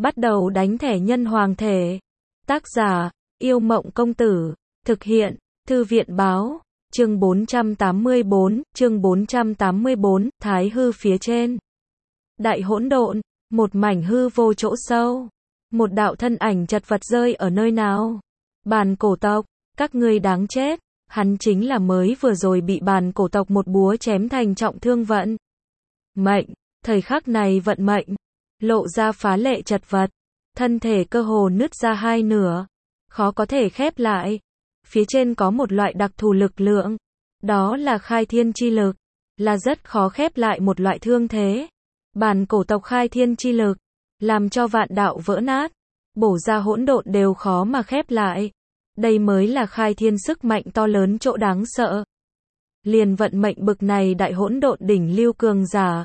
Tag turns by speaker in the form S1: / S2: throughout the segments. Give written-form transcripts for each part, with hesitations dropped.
S1: Bắt đầu đánh thẻ nhân hoàng thể. Tác giả, Yêu Mộng Công Tử. Thực hiện, Thư viện Báo. Chương 484, Thái hư phía trên. Đại hỗn độn, một mảnh hư vô chỗ sâu. Một đạo thân ảnh chật vật rơi ở nơi nào? Bàn cổ tộc, các ngươi đáng chết. Hắn chính là mới vừa rồi bị bàn cổ tộc một búa chém thành trọng thương vận mệnh. Thời khắc này vận mệnh lộ ra phá lệ chật vật, thân thể cơ hồ nứt ra hai nửa, khó có thể khép lại. Phía trên có một loại đặc thù lực lượng, đó là khai thiên chi lực, là rất khó khép lại một loại thương thế. Bàn cổ tộc khai thiên chi lực, làm cho vạn đạo vỡ nát, bổ ra hỗn độn đều khó mà khép lại. Đây mới là khai thiên sức mạnh to lớn chỗ đáng sợ. Liền vận mệnh bực này đại hỗn độn đỉnh lưu cường giả,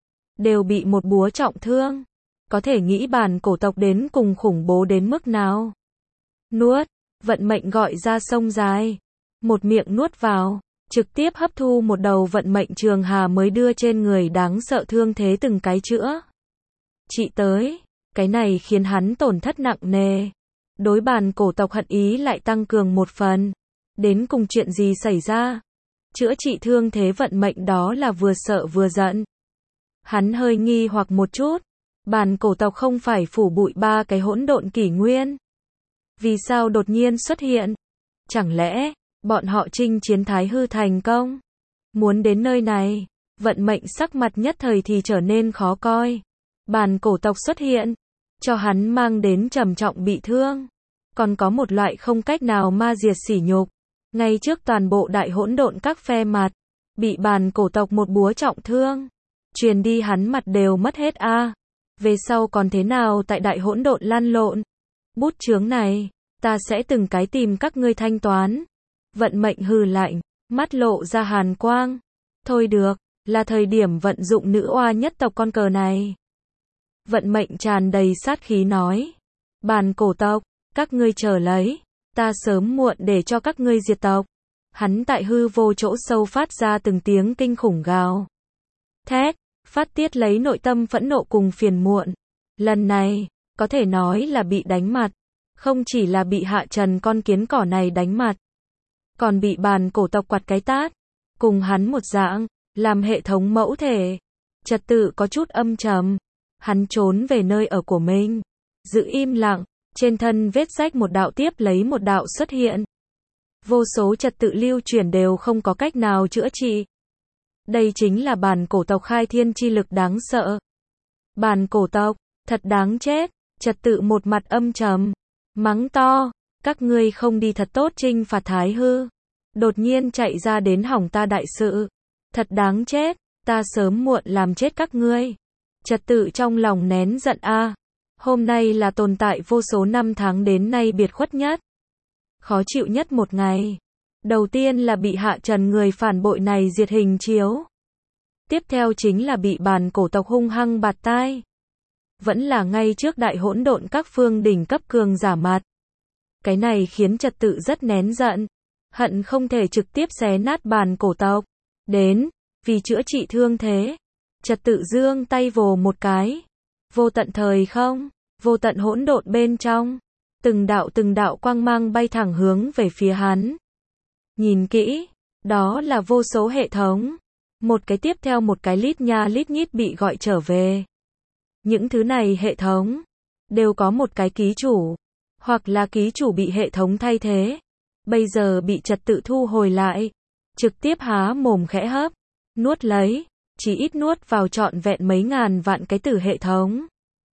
S1: đều bị một búa trọng thương. Có thể nghĩ bàn cổ tộc đến cùng khủng bố đến mức nào. Nuốt, vận mệnh gọi ra sông dài. Một miệng nuốt vào, trực tiếp hấp thu một đầu vận mệnh trường hà mới đưa trên người đáng sợ thương thế từng cái chữa trị tới. Cái này khiến hắn tổn thất nặng nề. Đối bàn cổ tộc hận ý lại tăng cường một phần. Đến cùng chuyện gì xảy ra? Chữa trị thương thế vận mệnh đó là vừa sợ vừa giận. Hắn hơi nghi hoặc một chút. Bàn cổ tộc không phải phủ bụi ba cái hỗn độn kỷ nguyên. Vì sao đột nhiên xuất hiện? Chẳng lẽ, bọn họ chinh chiến Thái hư thành công? Muốn đến nơi này, vận mệnh sắc mặt nhất thời thì trở nên khó coi. Bàn cổ tộc xuất hiện, cho hắn mang đến trầm trọng bị thương. Còn có một loại không cách nào ma diệt sỉ nhục. Ngay trước toàn bộ đại hỗn độn các phe mặt, bị bàn cổ tộc một búa trọng thương. Truyền đi hắn mặt đều mất hết a. Về sau còn thế nào tại đại hỗn độn lăn lộn? Bút chướng này, ta sẽ từng cái tìm các ngươi thanh toán. Vận mệnh hừ lạnh, mắt lộ ra hàn quang. Thôi được, là thời điểm vận dụng nữ oa nhất tộc con cờ này. Vận mệnh tràn đầy sát khí nói. Bàn cổ tộc, các ngươi chờ lấy, ta sớm muộn để cho các ngươi diệt tộc. Hắn tại hư vô chỗ sâu phát ra từng tiếng kinh khủng gào thét, phát tiết lấy nội tâm phẫn nộ cùng phiền muộn. Lần này, có thể nói là bị đánh mặt. Không chỉ là bị hạ trần con kiến cỏ này đánh mặt, còn bị bàn cổ tộc quạt cái tát. Cùng hắn một dạng, làm hệ thống mẫu thể. Trật tự có chút âm trầm. Hắn trốn về nơi ở của mình, giữ im lặng. Trên thân vết rách một đạo tiếp lấy một đạo xuất hiện. Vô số trật tự lưu chuyển đều không có cách nào chữa trị. Đây chính là bàn cổ tộc khai thiên chi lực đáng sợ. Bàn cổ tộc, thật đáng chết. Trật tự một mặt âm trầm, mắng to, các ngươi không đi thật tốt chinh phạt Thái hư. Đột nhiên chạy ra đến hỏng ta đại sự. Thật đáng chết, ta sớm muộn làm chết các ngươi. Trật tự trong lòng nén giận a. Hôm nay là tồn tại vô số năm tháng đến nay biệt khuất nhất, khó chịu nhất một ngày. Đầu tiên là bị hạ trần người phản bội này diệt hình chiếu. Tiếp theo chính là bị bàn cổ tộc hung hăng bạt tai. Vẫn là ngay trước đại hỗn độn các phương đỉnh cấp cường giả mặt. Cái này khiến trật tự rất nén giận. Hận không thể trực tiếp xé nát bàn cổ tộc. Đến, vì chữa trị thương thế. Trật tự giương tay vồ một cái. Vô tận thời không, vô tận hỗn độn bên trong. Từng đạo quang mang bay thẳng hướng về phía hắn. Nhìn kỹ, đó là vô số hệ thống. Một cái tiếp theo một cái lít nha lít nhít bị gọi trở về. Những thứ này hệ thống, đều có một cái ký chủ. Hoặc là ký chủ bị hệ thống thay thế. Bây giờ bị trật tự thu hồi lại. Trực tiếp há mồm khẽ hấp, nuốt lấy. Chỉ ít nuốt vào trọn vẹn mấy ngàn vạn cái tử hệ thống.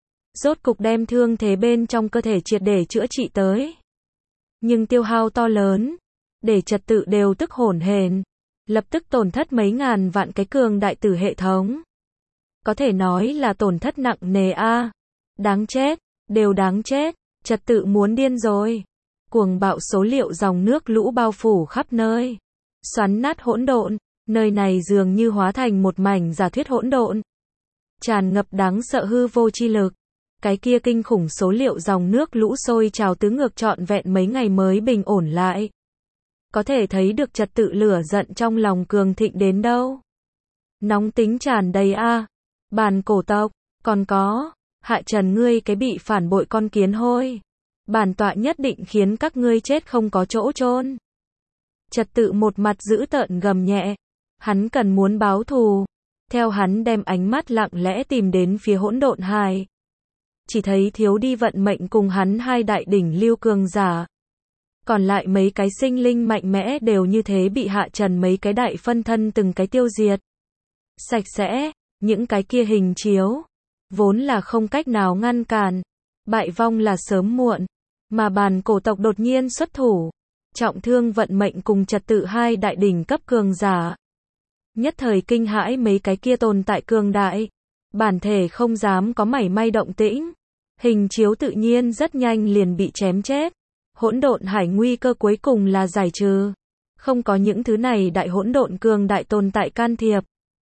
S1: Rốt cục đem thương thế bên trong cơ thể triệt để chữa trị tới. Nhưng tiêu hao to lớn, để trật tự đều tức hổn hển, lập tức tổn thất mấy ngàn vạn cái cường đại tử hệ thống. Có thể nói là tổn thất nặng nề a. Đáng chết, đều đáng chết, trật tự muốn điên rồi. Cuồng bạo số liệu dòng nước lũ bao phủ khắp nơi, xoắn nát hỗn độn. Nơi này dường như hóa thành một mảnh giả thuyết hỗn độn, tràn ngập đáng sợ hư vô chi lực. Cái kia kinh khủng số liệu dòng nước lũ sôi trào tứ ngược trọn vẹn mấy ngày mới bình ổn lại. Có thể thấy được trật tự lửa giận trong lòng cường thịnh đến đâu. Nóng tính tràn đầy a. Bàn cổ tộc, còn có, Hạ Trần ngươi cái bị phản bội con kiến hôi. Bản tọa nhất định khiến các ngươi chết không có chỗ chôn. Trật Tự một mặt dữ tợn gầm nhẹ. Hắn cần muốn báo thù. Theo hắn đem ánh mắt lặng lẽ tìm đến phía Hỗn Độn Hải. Chỉ thấy thiếu đi vận mệnh cùng hắn hai đại đỉnh lưu cường giả. Còn lại mấy cái sinh linh mạnh mẽ đều như thế bị Hạ Trần mấy cái đại phân thân từng cái tiêu diệt. Sạch sẽ, những cái kia hình chiếu. Vốn là không cách nào ngăn cản. Bại vong là sớm muộn. Mà Bàn Cổ tộc đột nhiên xuất thủ. Trọng thương vận mệnh cùng Trật Tự hai đại đỉnh cấp cường giả. Nhất thời kinh hãi mấy cái kia tồn tại cường đại. Bản thể không dám có mảy may động tĩnh. Hình chiếu tự nhiên rất nhanh liền bị chém chết. Hỗn Độn Hải nguy cơ cuối cùng là giải trừ. Không có những thứ này đại hỗn độn cường đại tồn tại can thiệp.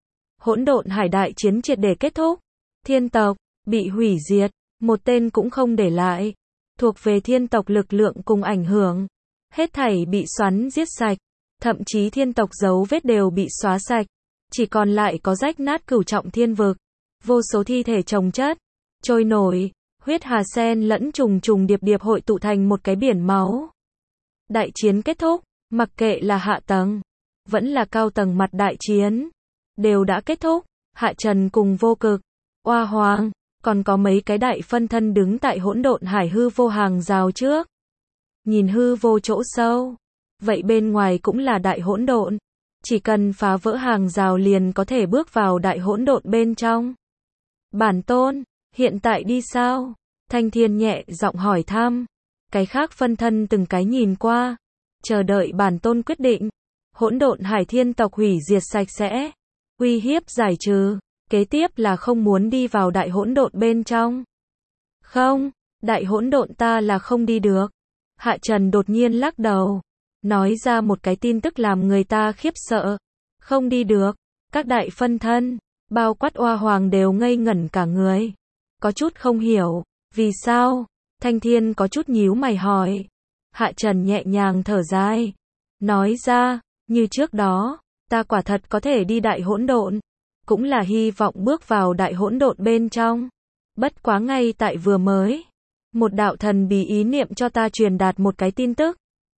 S1: Hỗn Độn Hải đại chiến triệt để kết thúc. Thiên tộc bị hủy diệt, một tên cũng không để lại. Thuộc về thiên tộc lực lượng cùng ảnh hưởng. Hết thảy bị xoắn giết sạch. Thậm chí thiên tộc dấu vết đều bị xóa sạch. Chỉ còn lại có rách nát cửu trọng thiên vực. Vô số thi thể chồng chất, trôi nổi, huyết hà sen lẫn trùng trùng điệp điệp hội tụ thành một cái biển máu. Đại chiến kết thúc, mặc kệ là hạ tầng, vẫn là cao tầng mặt đại chiến, đều đã kết thúc. Hạ Trần cùng Vô Cực, Oa Hoàng, còn có mấy cái đại phân thân đứng tại Hỗn Độn Hải hư vô hàng rào trước. Nhìn hư vô chỗ sâu, vậy bên ngoài cũng là đại hỗn độn. Chỉ cần phá vỡ hàng rào liền có thể bước vào đại hỗn độn bên trong. Bản tôn, hiện tại đi sao? Thanh Thiên nhẹ giọng hỏi thăm. Cái khác phân thân từng cái nhìn qua, chờ đợi bản tôn quyết định. Hỗn Độn Hải thiên tộc hủy diệt sạch sẽ, uy hiếp giải trừ, kế tiếp là không muốn đi vào đại hỗn độn bên trong. Không, đại hỗn độn ta là không đi được. Hạ Trần đột nhiên lắc đầu, nói ra một cái tin tức làm người ta khiếp sợ. Không đi được. Các đại phân thân, bao quát Oa Hoàng đều ngây ngẩn cả người. Có chút không hiểu, vì sao? Thanh Thiên có chút nhíu mày hỏi. Hạ Trần nhẹ nhàng thở dài, nói ra, như trước đó, ta quả thật có thể đi đại hỗn độn, cũng là hy vọng bước vào đại hỗn độn bên trong. Bất quá ngay tại vừa mới, một đạo thần bí ý niệm cho ta truyền đạt một cái tin tức.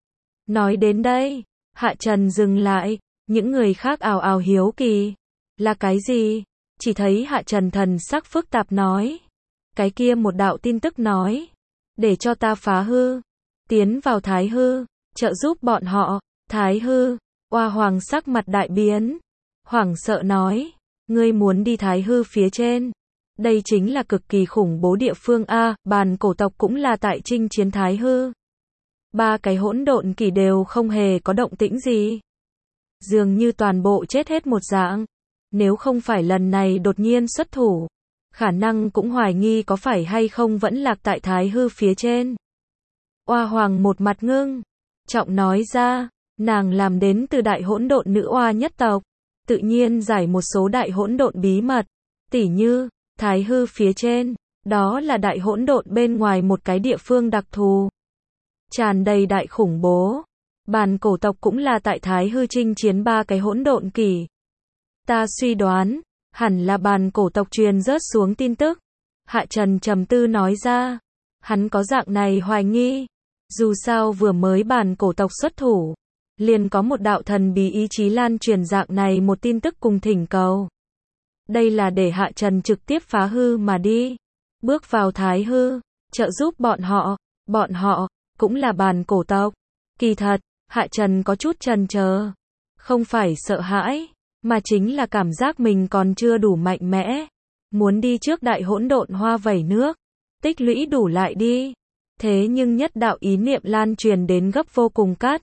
S1: Nói đến đây, Hạ Trần dừng lại, những người khác ào ào hiếu kỳ. Là cái gì? Chỉ thấy Hạ Trần thần sắc phức tạp nói. Cái kia một đạo tin tức nói, để cho ta phá hư, tiến vào thái hư, trợ giúp bọn họ. Thái hư, Oa Hoàng sắc mặt đại biến, hoảng sợ nói, ngươi muốn đi thái hư phía trên. Đây chính là cực kỳ khủng bố địa phương a. Bàn cổ tộc cũng là tại chinh chiến thái hư. Ba cái hỗn độn kỷ đều không hề có động tĩnh gì. Dường như toàn bộ chết hết một dạng. Nếu không phải lần này đột nhiên xuất thủ, khả năng cũng hoài nghi có phải hay không vẫn lạc tại thái hư phía trên. Oa Hoàng một mặt ngưng, trọng nói ra, nàng làm đến từ đại hỗn độn nữ oa nhất tộc, tự nhiên giải một số đại hỗn độn bí mật, tỉ như thái hư phía trên, đó là đại hỗn độn bên ngoài một cái địa phương đặc thù, tràn đầy đại khủng bố. Bàn cổ tộc cũng là tại thái hư chinh chiến ba cái hỗn độn kỷ. Ta suy đoán, hẳn là bàn cổ tộc truyền rớt xuống tin tức. Hạ Trần trầm tư nói ra, hắn có dạng này hoài nghi. Dù sao vừa mới bàn cổ tộc xuất thủ, liền có một đạo thần bí ý chí lan truyền dạng này một tin tức cùng thỉnh cầu. Đây là để Hạ Trần trực tiếp phá hư mà đi, bước vào thái hư, trợ giúp bọn họ, cũng là bàn cổ tộc. Kỳ thật, Hạ Trần có chút chần chờ, không phải sợ hãi, mà chính là cảm giác mình còn chưa đủ mạnh mẽ, muốn đi trước đại hỗn độn hoa vẩy nước, tích lũy đủ lại đi. Thế nhưng nhất đạo ý niệm lan truyền đến gấp vô cùng cắt,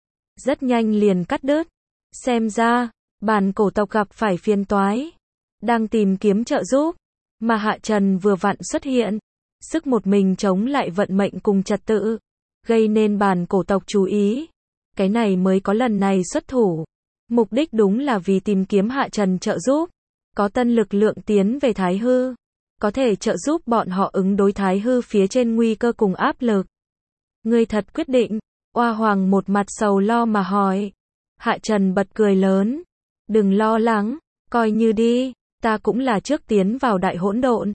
S1: rất nhanh liền cắt đứt. Xem ra, bàn cổ tộc gặp phải phiền toái, đang tìm kiếm trợ giúp, mà Hạ Trần vừa vặn xuất hiện, sức một mình chống lại vận mệnh cùng trật tự, gây nên bàn cổ tộc chú ý. Cái này mới có lần này xuất thủ. Mục đích đúng là vì tìm kiếm Hạ Trần trợ giúp, có tân lực lượng tiến về thái hư, có thể trợ giúp bọn họ ứng đối thái hư phía trên nguy cơ cùng áp lực. Ngươi thật quyết định? Oa Hoàng một mặt sầu lo mà hỏi. Hạ Trần bật cười lớn. Đừng lo lắng, coi như đi, ta cũng là trước tiến vào đại hỗn độn.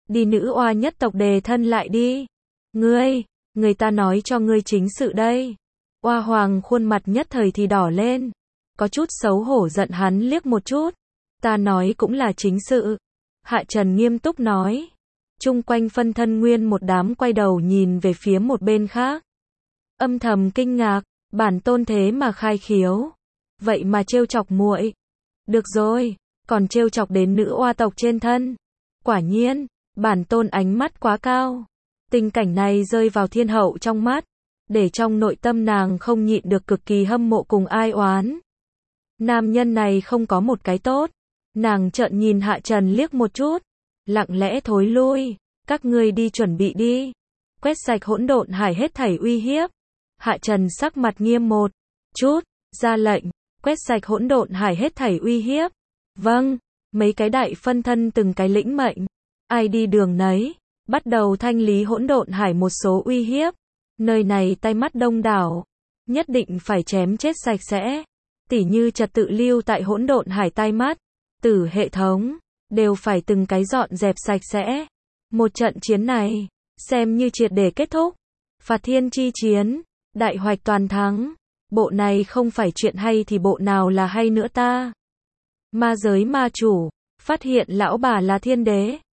S1: Đi nữ oa nhất tộc đề thân lại đi. Người ta nói cho ngươi chính sự đây. Oa hoàng khuôn mặt nhất thời thì đỏ lên. Có chút xấu hổ giận hắn liếc một chút. Ta nói cũng là chính sự. Hạ Trần nghiêm túc nói. Chung quanh phân thân nguyên một đám quay đầu nhìn về phía một bên khác. Âm thầm kinh ngạc, bản tôn thế mà khai khiếu. Vậy mà trêu chọc muội. Được rồi, còn trêu chọc đến nữ oa tộc trên thân. Quả nhiên, bản tôn ánh mắt quá cao. Tình cảnh này rơi vào thiên hậu trong mắt, để trong nội tâm nàng không nhịn được cực kỳ hâm mộ cùng ai oán. Nam nhân này không có một cái tốt. Nàng trợn nhìn Hạ Trần liếc một chút, lặng lẽ thối lui. Các ngươi đi chuẩn bị đi. Quét sạch hỗn độn hải hết thảy uy hiếp. Hạ Trần sắc mặt nghiêm một chút, ra lệnh, quét sạch hỗn độn hải hết thảy uy hiếp. Vâng, mấy cái đại phân thân từng cái lĩnh mệnh. Ai đi đường nấy, bắt đầu thanh lý hỗn độn hải một số uy hiếp. Nơi này tai mắt đông đảo, nhất định phải chém chết sạch sẽ. Tỉ như trật tự lưu tại hỗn độn hải tai mắt, tử hệ thống, đều phải từng cái dọn dẹp sạch sẽ. Một trận chiến này, xem như triệt để kết thúc. Phạt thiên chi chiến, đại hoạch toàn thắng. Bộ này không phải chuyện hay thì bộ nào là hay nữa ta. Ma giới ma chủ, phát hiện lão bà là thiên đế.